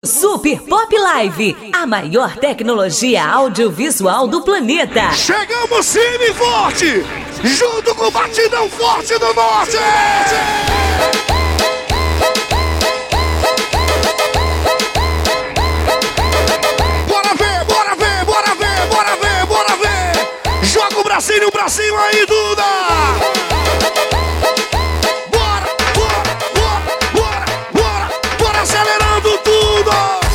Super Pop Live, a maior tecnologia audiovisual do planeta. Chegamos firme e forte, junto com o Batidão Forte do Norte. Bora ver, bora ver, bora ver, bora ver, bora ver. Joga o bracinho pra cima aí, Duda. Acelerando tudo!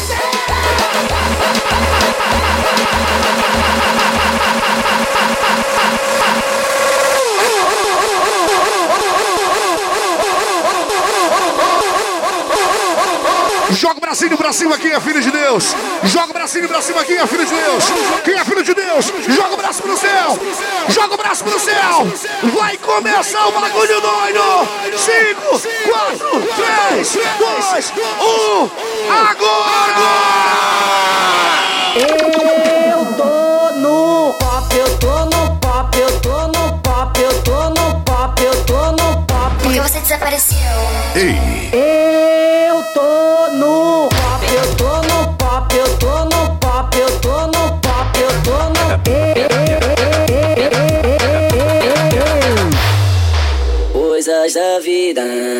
Joga o bracinho pra cima, quem é filho de Deus. Joga o bracinho pra cima, quem é filho de Deus. Quem é filho de Deus, joga o braço pro céu. Joga o braço pro céu. Vai começar o bagulho doido. 5, 4, 3, 2, 1. Agora! Eu tô no pop, eu tô no pop, eu tô no pop, eu tô no pop, eu tô no pop. Por que você desapareceu? Ei! Eu tô no pop, eu tô no pop, eu tô no pop, eu tô no pop, eu tô no coisas da vida.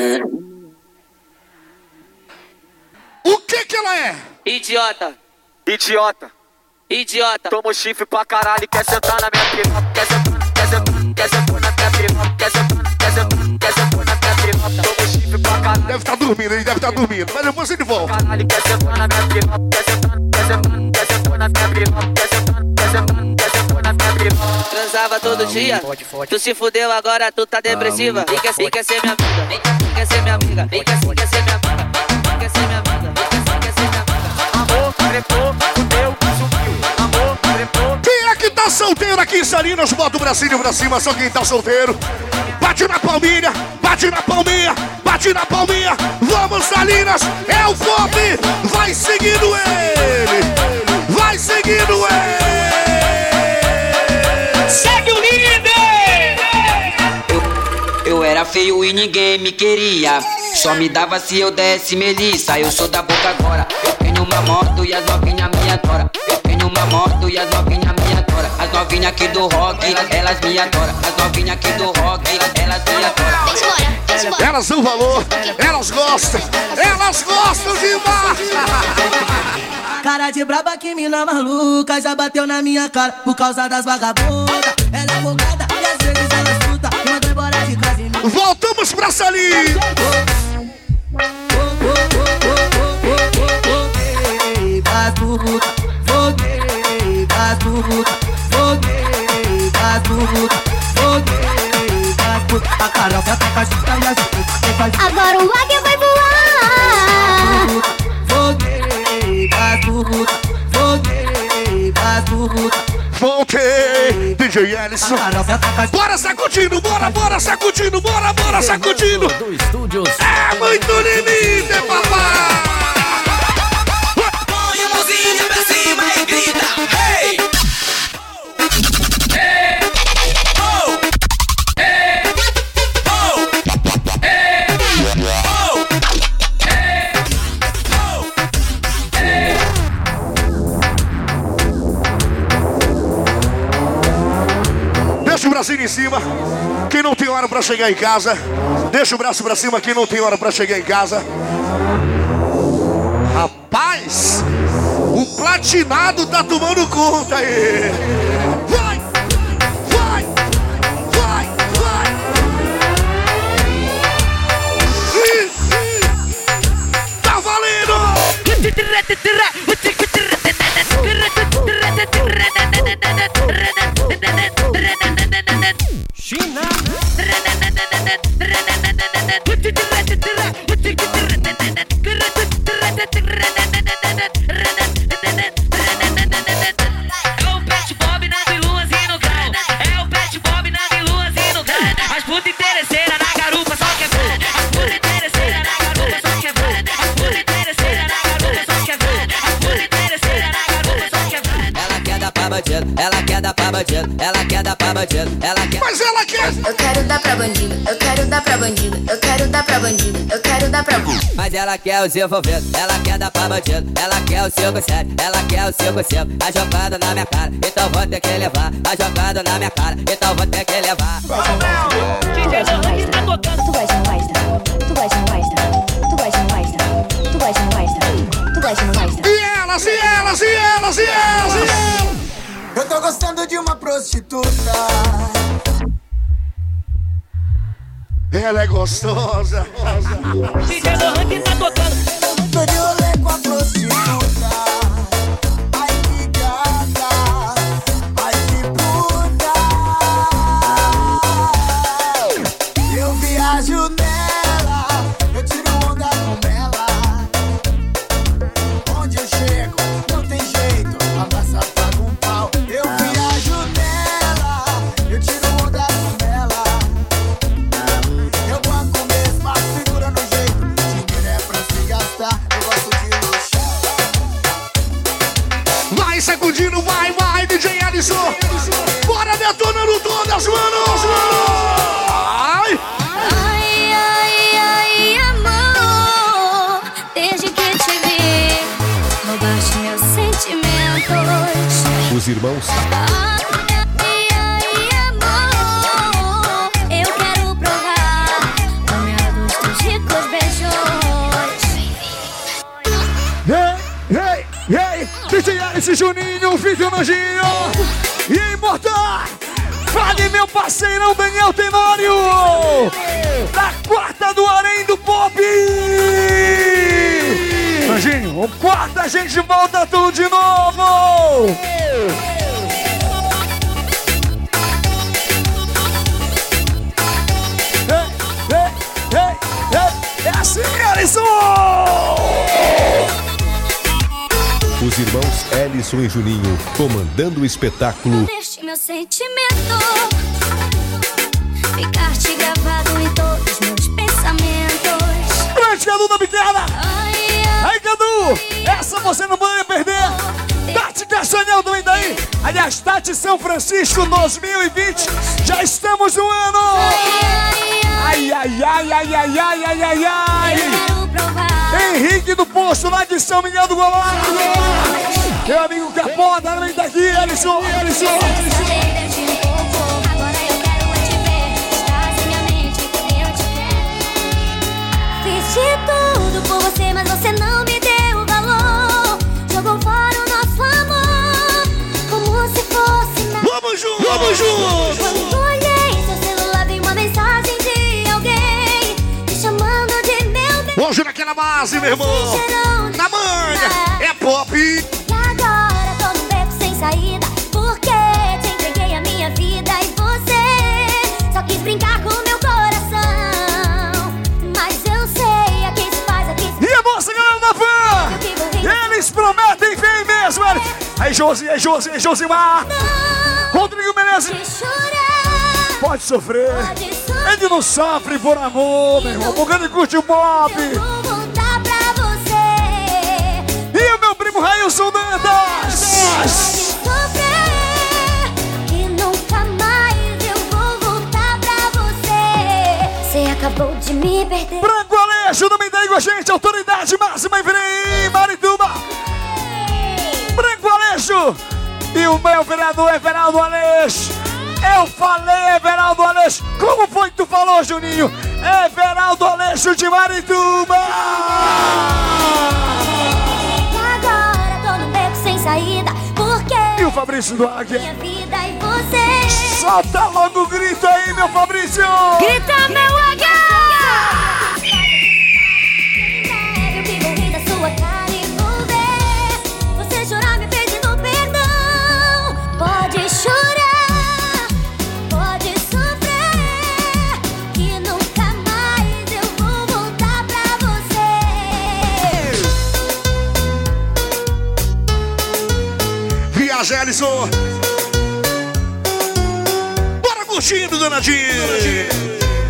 O que ela é? Idiota, Idiota, idiota. toma o chifre pra caralho, quer sentar na minha piroca, quer sentar na minha piroca, quer sentar na minha piroca, toma o chifre pra caralho. Deve estar dormindo, ele deve estar dormindo, mas depois ele volta. Caralho, quer sentar na minha piroca, quer sentar na minha piroca, quer sentar na minha piroca. Transava todo dia, tu se fudeu agora, tu tá depressiva. Quem quer ser minha amiga? Quem quer ser minha amiga? Quem quer ser minha amiga? Quem quer ser minha amiga? Quem quer ser minha amiga? Amor, trepou, fudeu, sumiu. Amor, trepou. Quem é que tá solteiro aqui em Salinas? Bota o bracinho pra cima, só quem tá solteiro. Bate na palminha, bate na palminha, bate na palminha. Vamos, Salinas, é o pop. Vai seguindo ele, vai seguindo ele. Segue o líder! Eu era feio e ninguém me queria. Só me dava se eu desse melissa. Eu sou da boca agora. Eu tenho uma moto e as novinhas me adoram. Eu tenho uma moto e as novinhas me adoram. As novinhas aqui do rock, elas me adoram. As novinhas aqui do rock, elas me adoram. Vem embora, vem embora. Elas dão valor, elas gostam demais. Cara de braba que mina maluca já bateu na minha cara por causa das vagabundas. Ela é folgada e às vezes ela escuta. Manda embora de casa e me... Voltamos pra Salinas. Foguei, batuta, foguei, batuta, foguei, batuta, foguei, batuta. A carioca tá fazendo e as Agora o águia vai voar. foguei, batuta, foguei, batuta. Voltei, DJ Ellison. Bora sacudindo, bora sacudindo, bora sacudindo. É muito limite, papai. Põe a mãozinha pra cima e grita, hey! Deixa o bracinho em cima. Quem não tem hora pra chegar em casa, deixa o braço pra cima. Quem não tem hora pra chegar em casa. Rapaz, o platinado tá tomando conta aí. Vai, vai, vai, vai. Tá valendo. China. É o Pet Bob na biluas e no grau. É o Pet Bob na biluas e no grau. As puta interesseira na garupa só quer ver. As puta interesseira na garupa só quer ver. As puta interesseira na garupa só quer ver. As puta interesseira na garupa só quer ver. Ela quer dar pra bandido, ela quer dar pra bandido, ela quer dar pra bandido, ela quer. Mas ela quer. Eu quero dar pra bandido, eu quero dar pra bandido, eu quero dar pra bandido, eu quero dá pra mim. Mas ela quer os envolvidos, ela quer dar pra bandido. Ela quer o 5-7, ela quer o 5-5. Tá jogando na minha cara, então vou ter que levar. Tá jogando na minha cara, então vou ter que levar. DJ Lohan tá tocando. Tu gosta, não gosta? Tu gosta, não gosta? Tu gosta, não gosta? Tu gosta, não gosta? Tu gosta, não gosta? E elas, e elas, e elas, e elas, e elas. Eu tô gostando de uma prostituta. Ela é gostosa. DJ Lohan tá tocando. Tô de rolê com a prostituta. Ai que gata, ai que puta. Eu viajo nela, eu tiro onda com ela. Onde eu chego, não tem jeito, a massa paga um pau. Eu viajo nela, eu tiro onda com ela. Eu banco mesmo, a figura no jeito. Dinheiro é pra se gastar, eu gosto de luxo. Vai sacudindo, vai, vai, DJ Alisson. Bora detonando todas, mano. Ai. Ai, ai, ai, amor, desde que te vi, roubaste meus sentimentos. Os irmãos Ai, ai, amor, eu quero provar o mel dos teus ricos beijos. Ei, ei, ei. DJ Alisson, Juninho, Vídeo Nojinho. E imortal. Fale, meu parceirão Daniel Tenório. Da quarta do Arém do Pop. Nojinho, o quarto a gente volta tudo de novo. É assim, Alisson! Os irmãos Ellison e Juninho comandando o espetáculo. Deixe meu sentimento ficar-te gravado em todos os meus pensamentos. Grande Cadu da Biqueira! Ai, ai, Aí, Cadu! Essa você não pode perder! Tati Castanhel também daí! Aliás, Tati São Francisco 2020! Já estamos no ano! Ai, ai, ai, ai, ai, ai, ai, ai, ai! quero provar. Henrique do Poço, lá de São Miguel do Golá! Meu amigo Capota também tá aqui, Alisson! Desde um pouco, agora eu quero te ver. Estás em minha mente, eu te quero. Fiz de tudo por você, mas você não me deu valor. Jogou fora o nosso amor, como se fosse nada. Vamos juntos! Vamos juntos! Quando olhei seu celular, vi uma mensagem de alguém me chamando de meu bem. Hoje naquela base, meu irmão! Na manga! É pop! E agora tô num beco sem saída, porque te entreguei a minha vida e você só quis brincar com meu coração. Mas eu sei, aqui se faz, aqui se E a moça, galera da fã! Eles prometem vem mesmo! Aí, Josi, aí, Josi, aí, Josimar! Rodrigo Menezes! te chorar, Pode sofrer! pode sofrer. Ele não sofre por amor, meu irmão, porque ele curte o pop! Eu vou voltar pra você. E o meu primo Railson Dantas! Pode sofrer, que nunca mais eu vou voltar pra você. Você acabou de me perder. Branco Aleixo também daí com a gente, autoridade máxima em Virém, Marituba! Branco Aleixo! E o meu vereador Everaldo Aleixo! Eu falei Everaldo Aleixo! Como foi que tu falou, Juninho? Everaldo Aleixo de Marituba! E agora tô num beco sem saída, porque E o Fabrício do Águia? minha vida e você. Solta logo o grito aí, meu Fabrício! Grita, meu águia! Eu que vou rir da sua cara e vou ver você chorar me pedindo perdão. Pode chorar, pode sofrer, que nunca mais eu vou voltar pra você. Viaja, Alisson! Bora curtindo, Donadinho!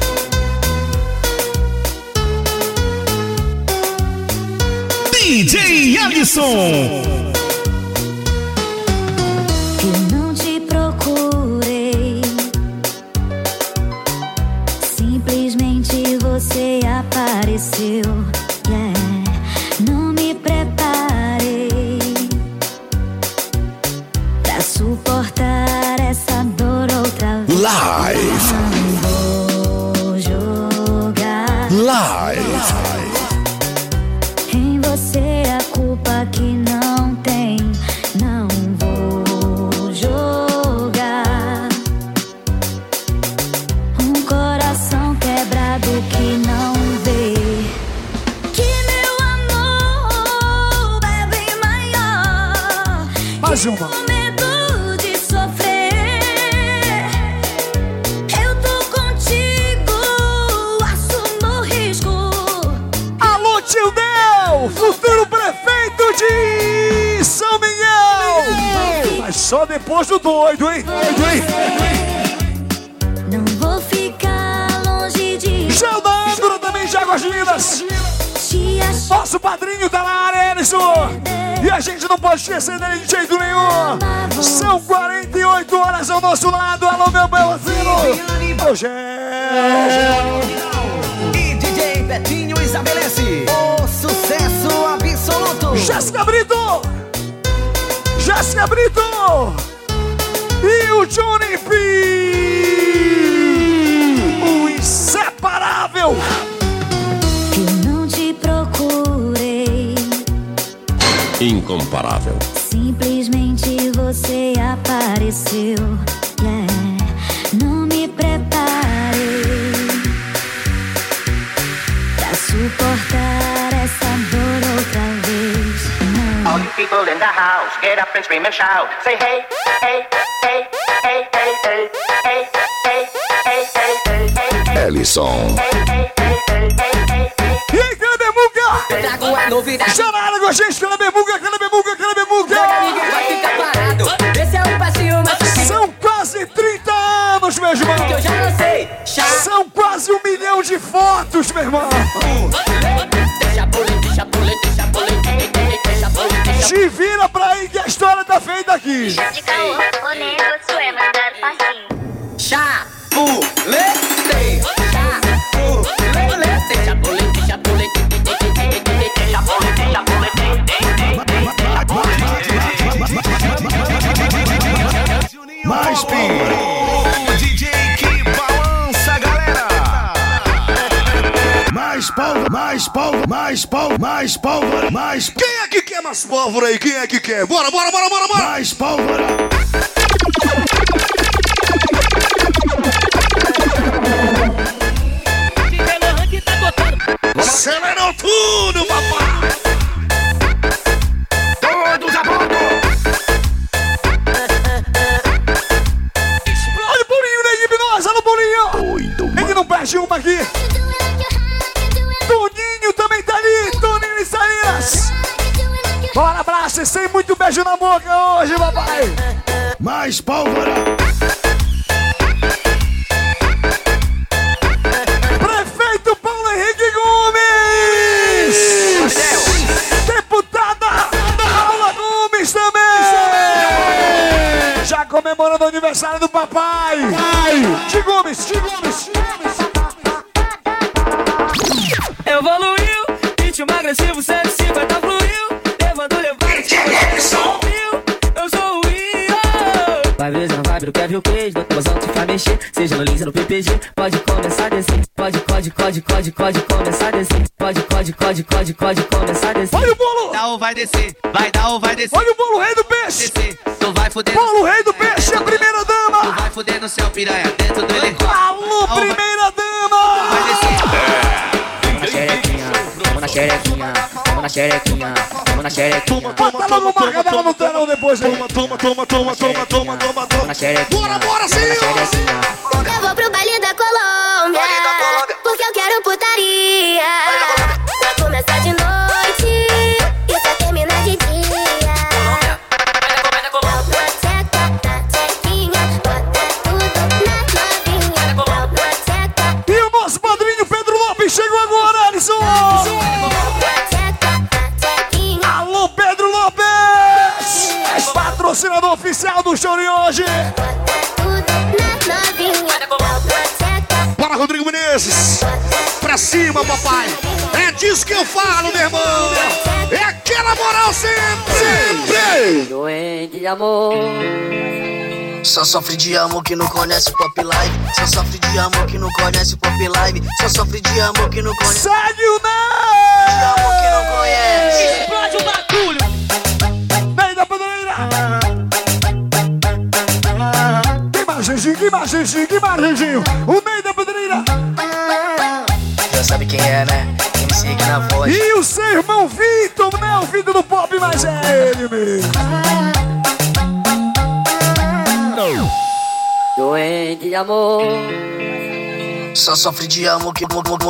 DJ Alisson. Eu não te procurei, simplesmente você apareceu. Mais uma. Com medo de sofrer, eu tô contigo, assumo o risco. Alô, tio Del, futuro prefeito de São Miguel. Mas só depois do doido, hein? Não vou ficar longe de Geldandro também de Águas Lindas. te achar. Nosso padrinho tá na área, Ellison. E a gente não pode esquecer dele de jeito nenhum. São 48 horas ao nosso lado. Alô, meu belzinho. Ô, Gel. E DJ Betinho estabelece o sucesso absoluto. Jéssica Brito. E o Johnny P. O inseparável. Eu não te procurei, Incomparável. simplesmente você apareceu. Yeah. Não me preparei pra suportar essa dor outra vez. All you people in the house, get up and scream and shout. Say hey, hey, hey, hey, hey, hey, hey, hey, hey, hey, hey, hey, hey. Ellison. E aí, Canabemuca? Trago a novidade. Já na área com a gente, Canabemuca. Ninguém vai ficar parado. Esse é o passinho mais São quase 30 anos, meu irmão. que eu já lancei. São quase 1 milhão de fotos, meu irmão. Deixa pulir, deixa pulir, deixa pulir, deixa pulir, deixa Te vira pra aí que a história tá feita aqui. De caô, o negócio é mandar passinho. Chapuletei, chapuletei, deixa pulir, deixa pulir, deixa pulir, deixa pulir. Mais O DJ que balança a galera. Mais pólvora. Quem é que quer mais pólvora aí? Quem é que quer? Bora! Mais pólvora. DJ Lohan que tá botando. Acelerou tudo, papai! Todos a bordo. Olha o Bolinho da equipe nossa, olha o Bolinho! Ele não perde uma aqui! Toninho também tá ali! Toninho e Salinas! Bora, abraço e sem muito beijo na boca hoje, papai! Mais pólvora. Prefeito Paulo Henrique Gomes! Deputada Paula Gomes também! Já comemorando o aniversário do papai! De Gomes! Evoluiu, ritmo agressivo, 150 fluiu. Levando, eu sou o Rio. Vai ver na vibe do Kevin Cage, no tabuzão te faz mexer. Seja no Lins ou no PPG, pode começar a descer. Pode começar a descer. Pode começar a descer. Olha o bolo! Dá ou vai descer. Vai dar ou vai descer. Olha o bolo, rei do peixe! Descer. Tu vai fuder. Paulo, rei do peixe, a primeira Tu dama! vai fuder no céu, piranha. Dentro do helicóptero. Alô, primeira dama! Vai descer. Vamos na xerequinha, vamos na xerequinha, vamos na xerequinha. Bota logo marca dela no telão depois aí. Vamos na xerequinha. Bora, sim! Eu vou pro baile da Colômbia, porque eu quero putaria. Vai começar de noite e só termina de dia. Na tchequinha, bota tudo na novinha. E o nosso padrinho Pedro Lopes chegou agora, Alisson! Alô, Pedro Lopes! Patrocinador oficial do show de hoje! Bora, Rodrigo Menezes! Pra cima, papai! É disso que eu falo, meu irmão! É aquela moral sempre! Doente de amor. Só sofre de amor que não conhece Pop Live. Só sofre de amor que não conhece Pop Live. Só sofre de amor que não conhece. Segue o De amor que não conhece. Explode o bagulho. Ney da Pedreira! Que margenzinho! O Ney da Pedreira! Já sabe quem é, né? Quem me segue na voz. E o seu irmão Vitor, né? O Vitor do Pop, mas é ele mesmo! doente de amor. Só sofre de amor que...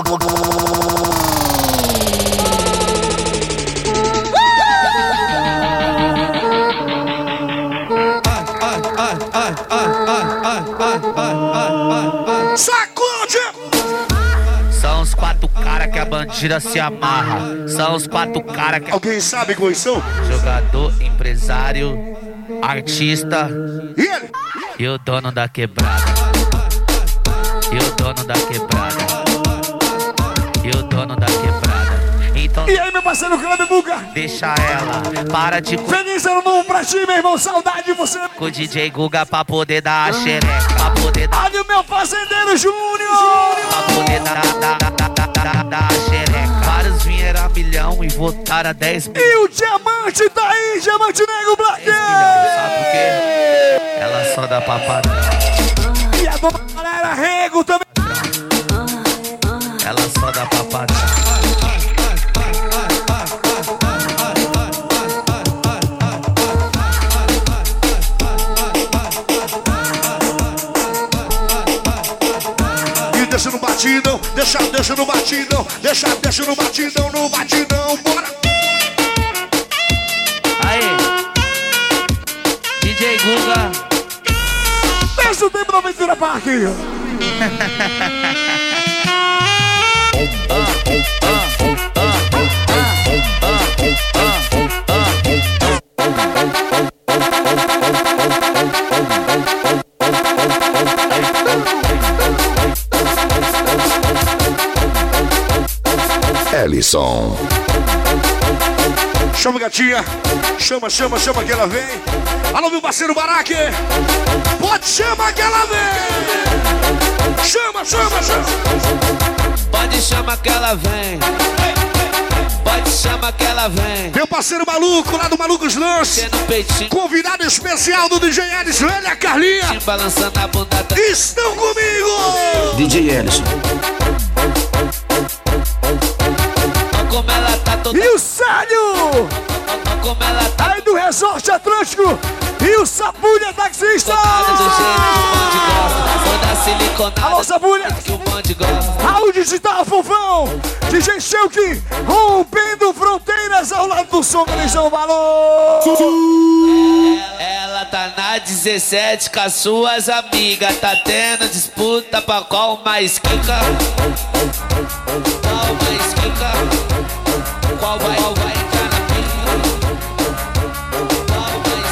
Sacode! São os 4 caras que a bandida se amarra. São os 4 caras que... Alguém sabe quais são? Jogador, empresário, artista e ele? E o dono da quebrada. E o dono da quebrada. E o dono da quebrada. Então, e aí, meu parceiro Cláudio Buga? Deixa ela, para de... Feliz ano novo pra ti, meu irmão, saudade de você. Com o DJ Guga pra poder dar a xereca. Pra poder dar... Olha o meu fazendeiro Júnior. Pra poder dar a xereca. Vários vieram a 1 milhão e votaram a 10 mil. E o diamante tá aí, diamante nego Black. Sabe por quê? Ela só dá papada. E a dona galera Rego também. Ela só dá papada. Deixa no batidão, deixa no batidão, deixa no batidão, bora! Aí, DJ Guga. Deixa o tempo da aventura parque. Ellison. Chama gatinha, chama que ela vem. Alô, meu parceiro Baraque, pode chamar que ela vem. Chama. Pode chamar que ela vem. Pode chamar que ela vem. Meu parceiro Maluco, lá do Malucos Lanches. Convidado especial do DJ Ellison, ele e a Carlinha. Balançando a bunda. Estão comigo. DJ Ellison. Como ela tá toda... E o Sérgio! Como ela tá... Aí do Resort Atlântico! E o Sabulha Taxista! Alô, Sabulha! Raul Digital Fofão! DJ Shelky! Rompendo fronteiras ao lado do som que eles dão valor! Ela tá na 17 com as suas amigas. Tá tendo disputa pra qual mais quica. Qual mais quica? Qual vai entrar na pista? Qual mais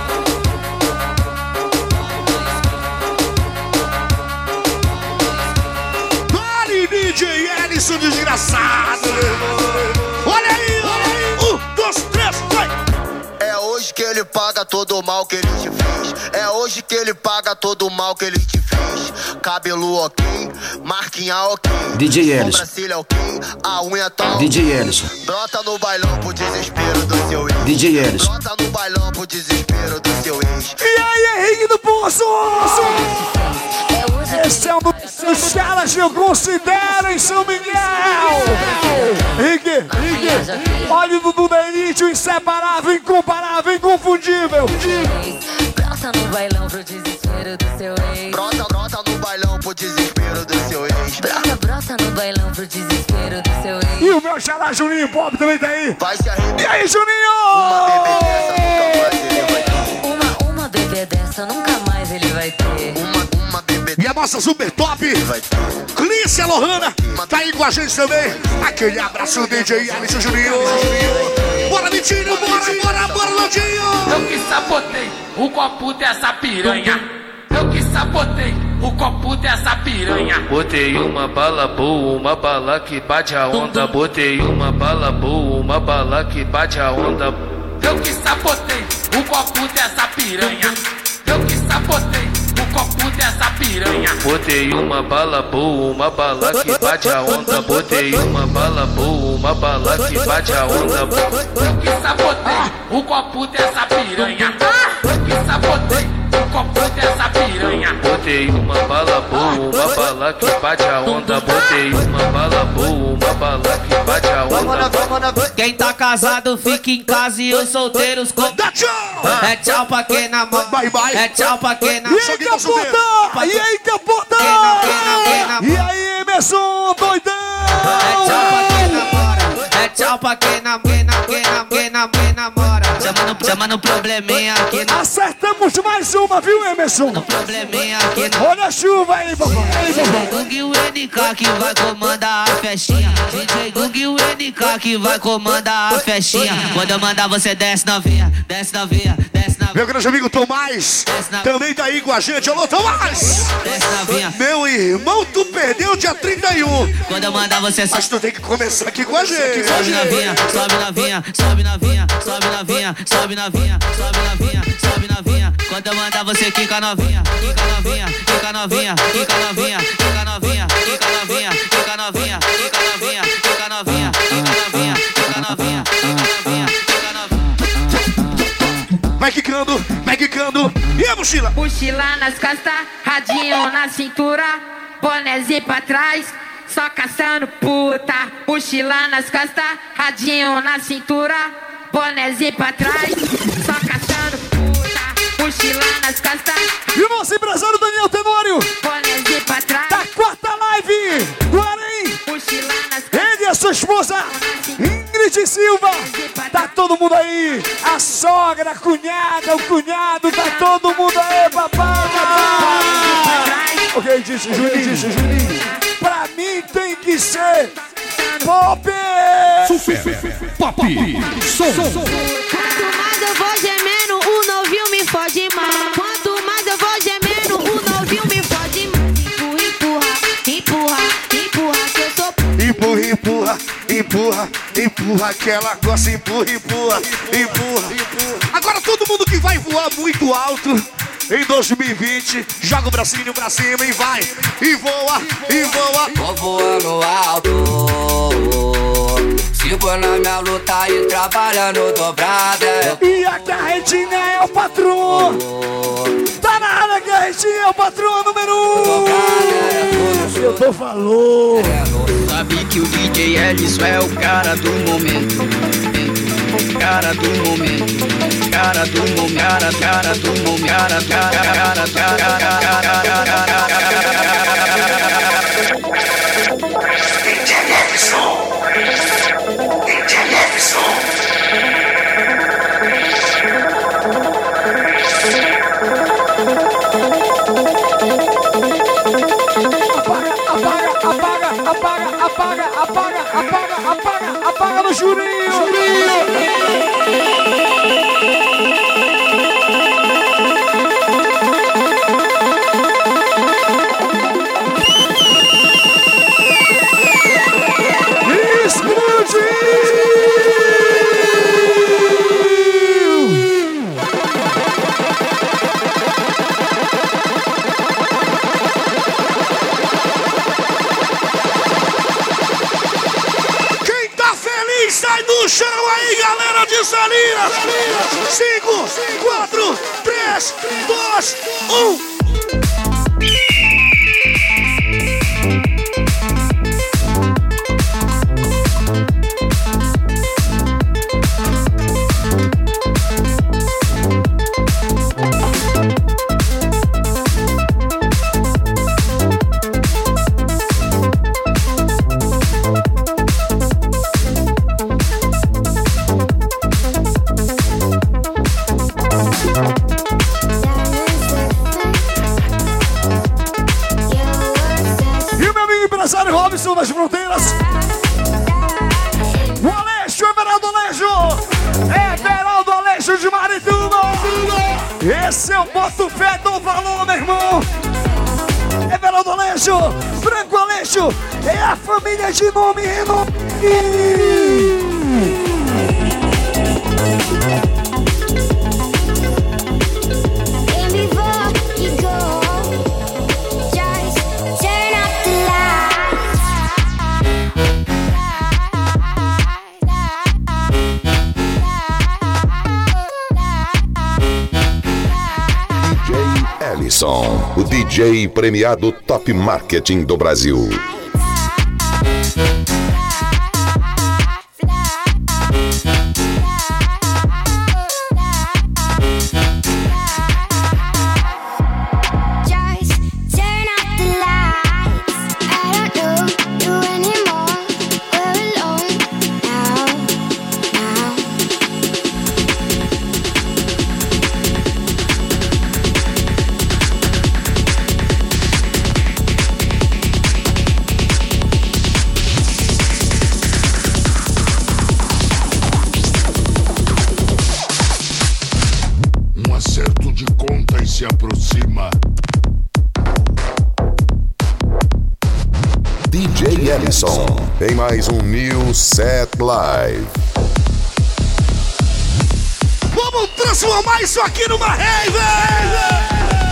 quica? Vale, DJ Ellison, desgraçado! Olha aí! 1, 2, 3, vai! É hoje que ele paga todo o mal que ele te fez. É hoje que ele paga todo o mal que ele te fez. Cabelo ok, marquinha ok. DJ Ellison. Sobrancelha ok, a unha tá ok. DJ Ellison. Brota no bailão pro desespero do seu ex. DJ Ellison. Brota no bailão pro desespero do seu ex. E aí, Henrique do Poço! Esse é um dos caras que eu considero em São Miguel! Henrique! Olha o Dudu da Elite, o inseparável, incomparável, inconfundível! Brota no bailão pro desespero do seu ex. Brota no bailão pro desespero do seu ex. Brota no bailão pro desespero do seu ex. E o meu xará Juninho Pop também tá aí! Vai se arrepender. E aí, Juninho! Uma bebê dessa nunca mais ele vai ter. Uma bebê. E a nossa super top, Clícia Lohana, tá aí com a gente também. Aquele abraço, DJ Ellison Juninho. Bora, Vitinho, bora, Landinho. Eu que sabotei o copo dessa piranha. Eu que sabotei o copo dessa piranha. Botei uma bala boa, uma bala que bate a onda. Botei uma bala boa, uma bala que bate a onda. Eu que sabotei o copo dessa piranha. Eu que sabotei o copo dessa piranha. Botei uma bala boa, uma bala que bate a onda. Botei uma bala boa, uma bala que bate a onda. Eu que sabotei o copo dessa piranha. Eu que sabotei o copo dessa piranha. botei uma bala boa, uma bala que bate a onda. Botei uma bala boa, uma bala que bate a onda. Quem tá casado fica em casa e os solteiros com... Dá tchau! É tchau pra quem namora. Bye, bye. É tchau pra quem namora. E aí, Capota? E aí, Capota? E aí, Emerson, doidão? É tchau pra quem namora. É tchau pra quem namora. Chama no probleminha aqui. Acertamos mais uma, viu, Emerson? No probleminha aqui. Olha a chuva aí, papai. DJ Gug e o NK que vai comandar a festinha. DJ Gug e o NK que vai comandar a festinha. Quando eu mandar você desce novinha, desce novinha, desce novinha. Meu grande amigo Tomás também tá aí com a gente. Alô, Tomás! Desce novinha. Meu irmão, tu perdeu dia 31. Quando eu mandar você... Mas tu tem que começar aqui com a gente. Sobe novinha, sobe novinha, sobe novinha, sobe novinha, sobe novinha, sobe novinha, sobe novinha. Quando eu mandar você quica novinha, quica novinha, quica novinha, quica novinha, quica novinha, quica novinha, quica novinha, quica novinha, quica novinha, quica novinha, quica novinha, quica novinha. Vai quicando, vai quicando. E a mochila? Mochila nas costas, radinho na cintura, bonézinho pra trás, só caçando puta. Mochila nas costas, radinho na cintura, bonézinho pra trás, só caçando puta. Mochila nas costas. E o nosso empresário Daniel Tenório, bonézinho pra trás, da quarta live do Arém. Mochila nas costas. Ele e a sua esposa Ingrid Silva. Tá todo mundo aí. A sogra, a cunhada, o cunhado. Tá todo mundo aí, papai. Ok, disse Juninho. Pra mim tem que ser pop. Super pop. Som. Quanto mais eu vou gemendo, o novinho me fode mais. Quanto mais eu vou gemendo, o novinho me fode mais. Empurra, que eu sou... Empurra que ela gosta. Empurra. Agora todo mundo que vai voar muito alto em 2020, joga o bracinho pra cima e vai. E voa. Vou voando alto. Se for na minha luta e trabalhando dobrada. E a carretinha é o patrão. Tá na área, a carretinha é o patrão número 1. Eu tô falando. Sabe que o DJ Ellison é o cara do momento. Cara do momento. Cara do momento. Cara do momento. DJ Ellison. Apaga no Juninho. Sai do chão aí, galera de Salinas. 5, 4, 3, 2, 1. Robson das Fronteiras. O Aleixo, Everaldo Aleixo de Marituba. Esse eu boto fé do valor, meu irmão. Everaldo Aleixo, Franco Aleixo, é a família de nome e nome. Ellison, o DJ premiado Top Marketing do Brasil. Se aproxima. DJ Ellison em mais um New Set Live. Vamos transformar isso aqui numa rave!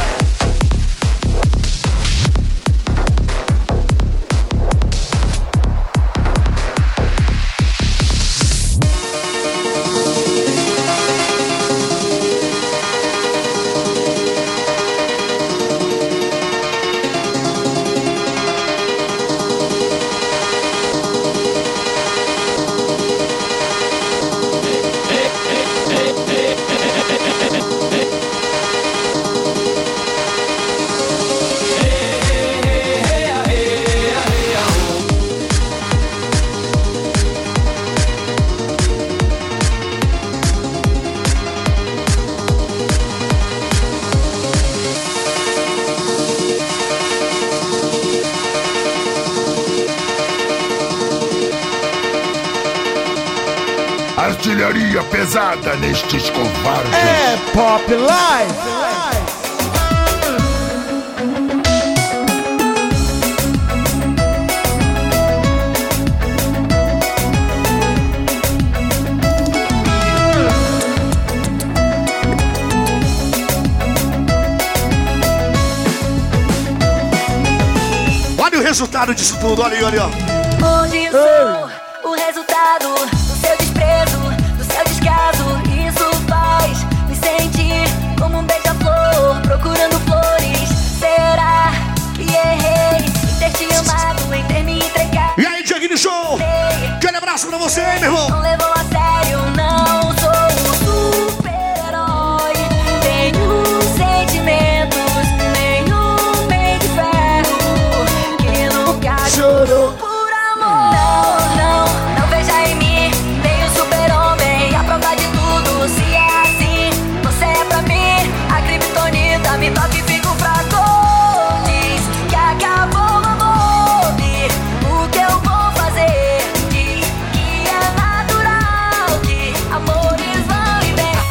Artilharia pesada nestes covardes. É Pop Live. Olha o resultado disso tudo, olha aí, olha aí. Hoje sou o resultado do seu desprezo, do seu descaso. Isso faz me sentir como um beija-flor procurando flores. Será que errei em ter te amado, em ter me entregado? E aí, Dieguinho Show? Aquele abraço pra você, hein, meu irmão? Não levou a sério, não sou um super-herói. Tenho sentimentos, nenhum meio de ferro que nunca chorou por amor. Não veja em mim nem o super-homem, a prova de tudo. Se é assim, você é pra mim a criptonita, me toca e fico fraco. Diz que acabou o amor, o que eu vou fazer? Diz que é natural, que amores vão e vêm.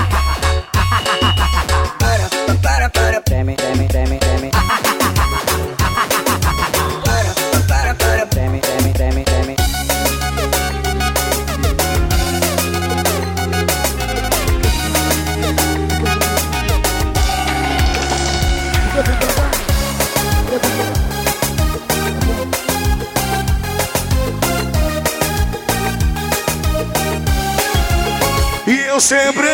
E eu sempre...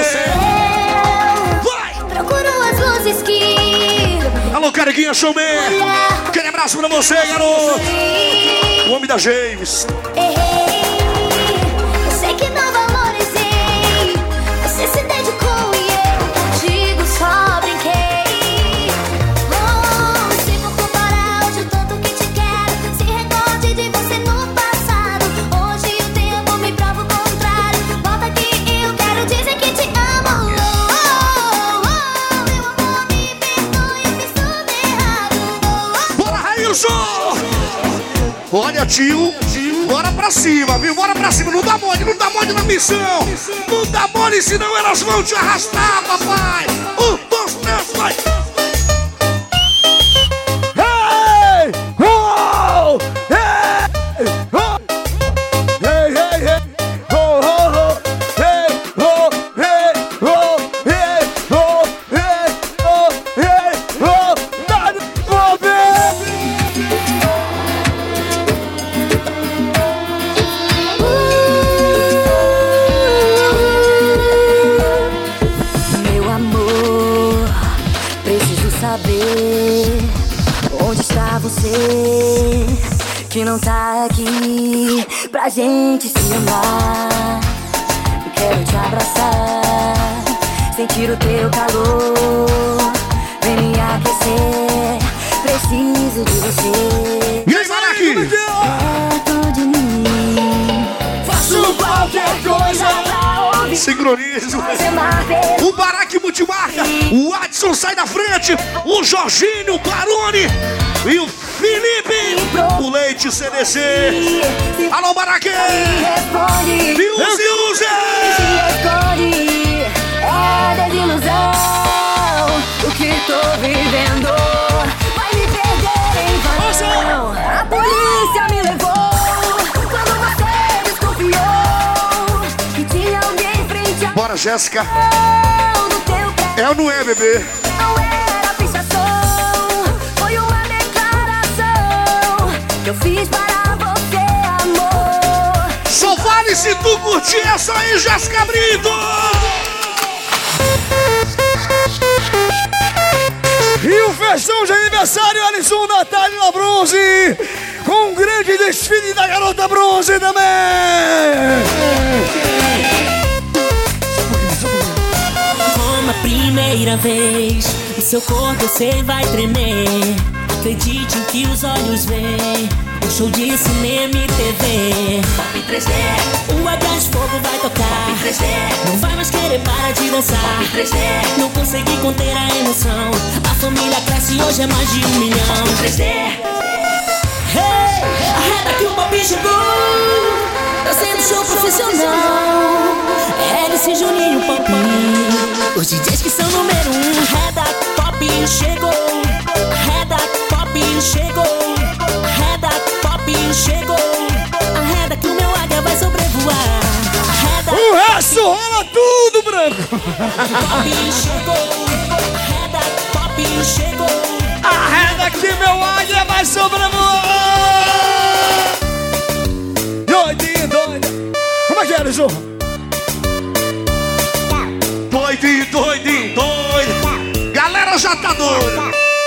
Procuro as luzes que... Alô, Cariquinha Showman! Aquele abraço pra você, garoto! O homem da James. Errei, eu sei que não valorizei. Você se dedicou e eu contigo só brinquei. Oh, se for comparar hoje o tanto que te quero, se recorde de você no passado. Hoje o tempo me prova o contrário. Volta aqui, eu quero dizer que te amo. Meu amor, me perdoe, eu fiz tudo errado. Bora, Railson! Olha, tio, bora pra cima, viu? Bora pra cima, não dá mole na missão. Não dá mole, senão elas vão te arrastar, papai. 1, 2, 3, vai. Hey! Oh! Hey! Oh! Hey, hey, hey! Oh, oh, oh! Hey! Oh! Hey! Oh! Hey! Oh! Hey! Oh! Hey! Oh! Tá de bobeira! Meu amor, que não tá aqui pra gente se amar. Eu quero te abraçar, sentir o teu calor, vem me aquecer, preciso de você. E aí, Maraki? Perto de mim, faço qualquer coisa. Sincronismo. O Baraque Multimarca, o Adson sai da frente, o Jorginho, o Barone e o Felipe, o Leite CDC. Alô, Baraque! Use! É desilusão o que tô vivendo. Vai me perder em vão. A polícia me levou quando você desconfiou que tinha alguém frente a... Bora, Jéssica. É ou não é, bebê? Não era pichação, foi uma declaração que eu fiz para você, amor. Só vale se tu curtir essa aí, Jéssica Brito! E o festão de aniversário Alisson Natália na Bronze, com um grande desfile da garota Bronze também. Como a primeira vez, o seu corpo você vai tremer. Acredite o que os olhos veem, um show de cinema e TV. Pop 3D, o H de fogo vai tocar. Pop 3D, não vai mais querer parar de dançar. Pop 3D, não consegui conter a emoção. A família cresce e hoje é mais de 1 milhão. Pop 3D, hey, arreda que o pop chegou, tá sendo show profissional. LC Juninho Pop, os DJs que são número 1. Reda Pop chegou, Reda Pop chegou, Reda Pop chegou. Arreda que o meu águia vai sobrevoar. Arreda, o resto rola tudo, branco. Pop chegou, Reda Pop chegou. Arreda que meu águia vai sobrevoar. Doidinho, doido. Como é que é, Alisson? Doidinho, doidinho, doido. Galera já tá doida.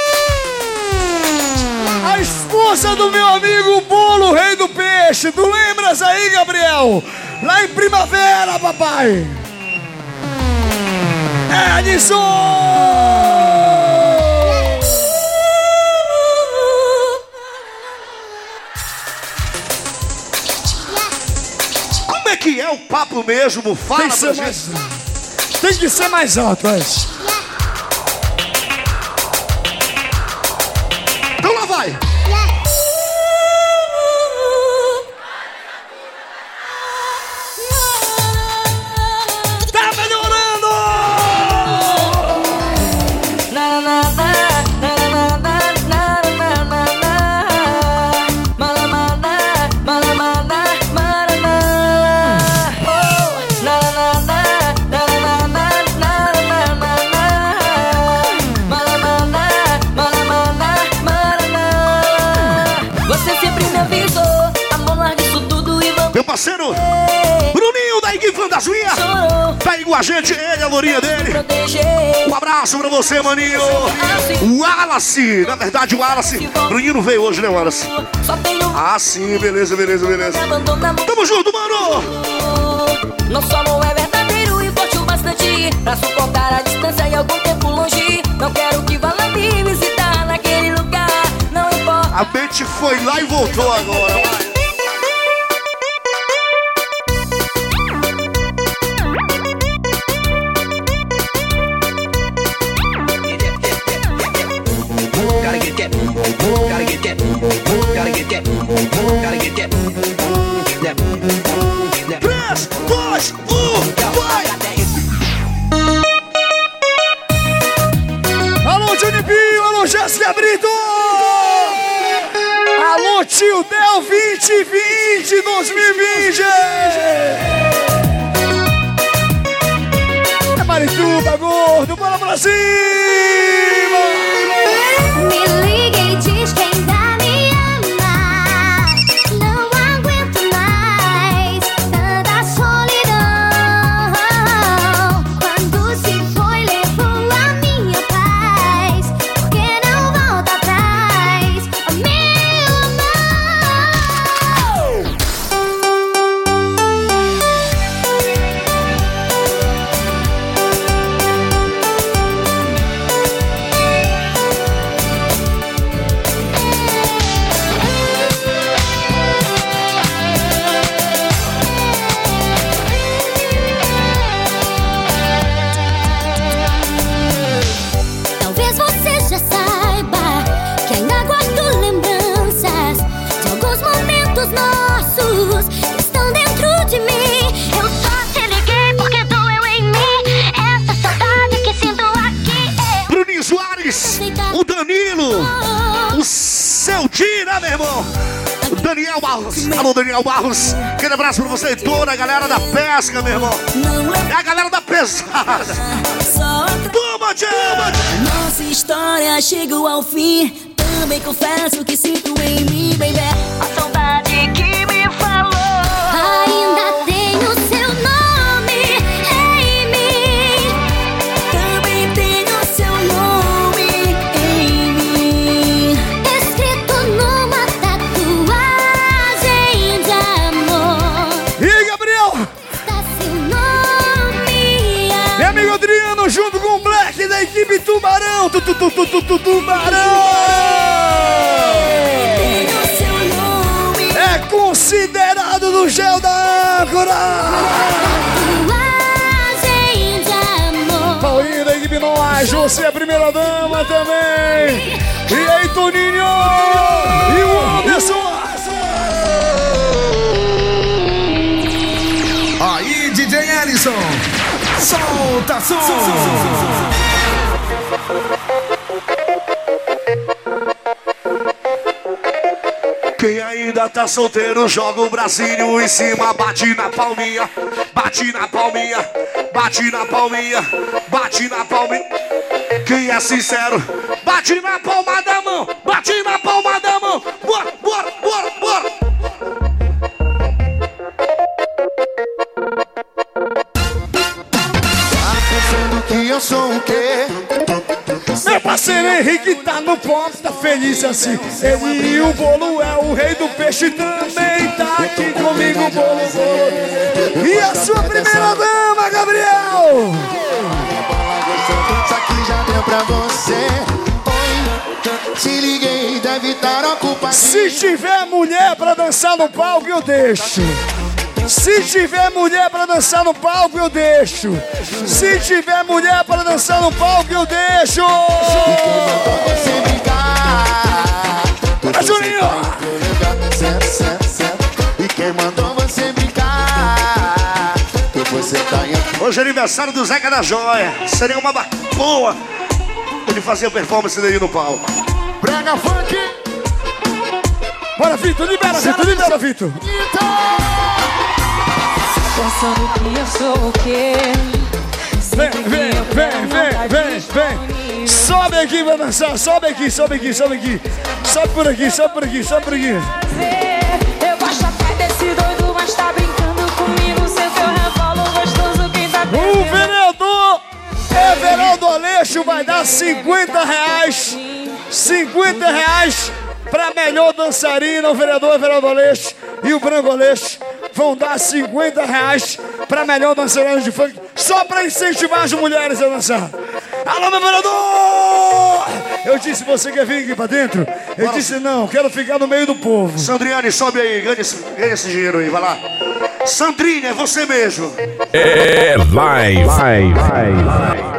A esposa do meu amigo Bolo, rei do peixe. Tu lembras aí, Gabriel? Lá em Primavera, papai. Edson! Como é que é o papo mesmo? Fala pra gente. Tem que ser mais alto, Edson. Então lá vai. Tá melhorando! Meu parceiro, Bruninho da equipe Fantasminha, tá aí com a gente, ele, a lourinha dele. Um abraço pra você, maninho. O Wallace, na verdade o Wallace, Bruninho não veio hoje, né, Wallace? Ah, sim, beleza, beleza, beleza. Tamo junto, mano. Nosso amor é verdadeiro e forte o bastante pra suportar a distância e algum tempo longe. Não quero que vá lá me visitar naquele lugar, não importa. A mente foi lá e voltou agora, vai. Três, dois, vai! Alô, Johnny Pio, alô, Jéssica Brito! Alô, tio Del 2020, 2020! É Marituba, gordo, bora pra cima! Me liga e diz que ainda me ama. Não aguento mais tanta solidão. Quando se foi, levou a minha paz. Por que não volta atrás? Meu amor. o seu dia, né, meu irmão? Daniel Barros. Alô, Daniel Barros. Aquele abraço pra você e toda a galera da pesca, meu irmão. É a galera da pesada. Toma, chama! Nossa história chegou ao fim. Também confesso que sinto em mim, baby, a saudade que me falou. Ainda tenho seu nome em mim. Também tenho seu nome em mim, escrito numa tatuagem de amor. E Gabriel? Está seu nome. Meu amigo Adriano, junto com o Black da equipe Tubarão. Tubarão! É considerado do gel da âncora. Tatuagem de amor. Paulinho da equipe Nós, você é a primeira dama também. E aí, Toninho? E o Anderson? Aí, DJ Ellison, solta som. Quem ainda tá solteiro, joga o bracinho em cima, bate na palminha, bate na palminha, bate na palminha, bate na palminha. Quem é sincero, bate na palma da mão, bate na palma da mão. Bora, bora, bora, bora. Tá pensando que eu sou o quê? Meu parceiro Henrique tá no ponto, tá feliz assim. Ele e o Bolo é o rei do peixe, também tá aqui comigo, Bolo. E a sua primeira dama, Gabriel? Isso aqui já deu pra você. Oi, te liguei, deve estar ocupadinho. Se tiver mulher pra dançar no palco, eu deixo. Se tiver mulher pra dançar no palco, eu deixo. Se tiver mulher pra dançar no palco, eu deixo. Você brincar. Bora, Juninho! E quem mandou você brincar? Você tá em... Hoje é aniversário do Zeca da Joia. Seria uma boa ele fazer a performance dele no palco. Brega funk. Bora, Vitor, libera, Vitor, libera, Vitor. Pensando que eu sou o quê? Vem. Sobe aqui pra dançar, sobe aqui. Sobe por aqui. Eu gosto até desse doido, mas tá brincando comigo. Seu teu revólver gostoso, quem tá o vereador Everaldo Aleixo vai dar 50 reais. 50 reais pra melhor dançarina. O vereador Everaldo Aleixo e o Branco Aleixo vão dar 50 reais pra melhor dançarina de funk, só pra incentivar as mulheres a dançar. Alô, meu vereador! Eu disse, você quer vir aqui pra dentro? Ele disse, não, quero ficar no meio do povo. Sandriane, sobe aí, ganha esse dinheiro aí, vai lá. Sandrinha, é você mesmo. Vai.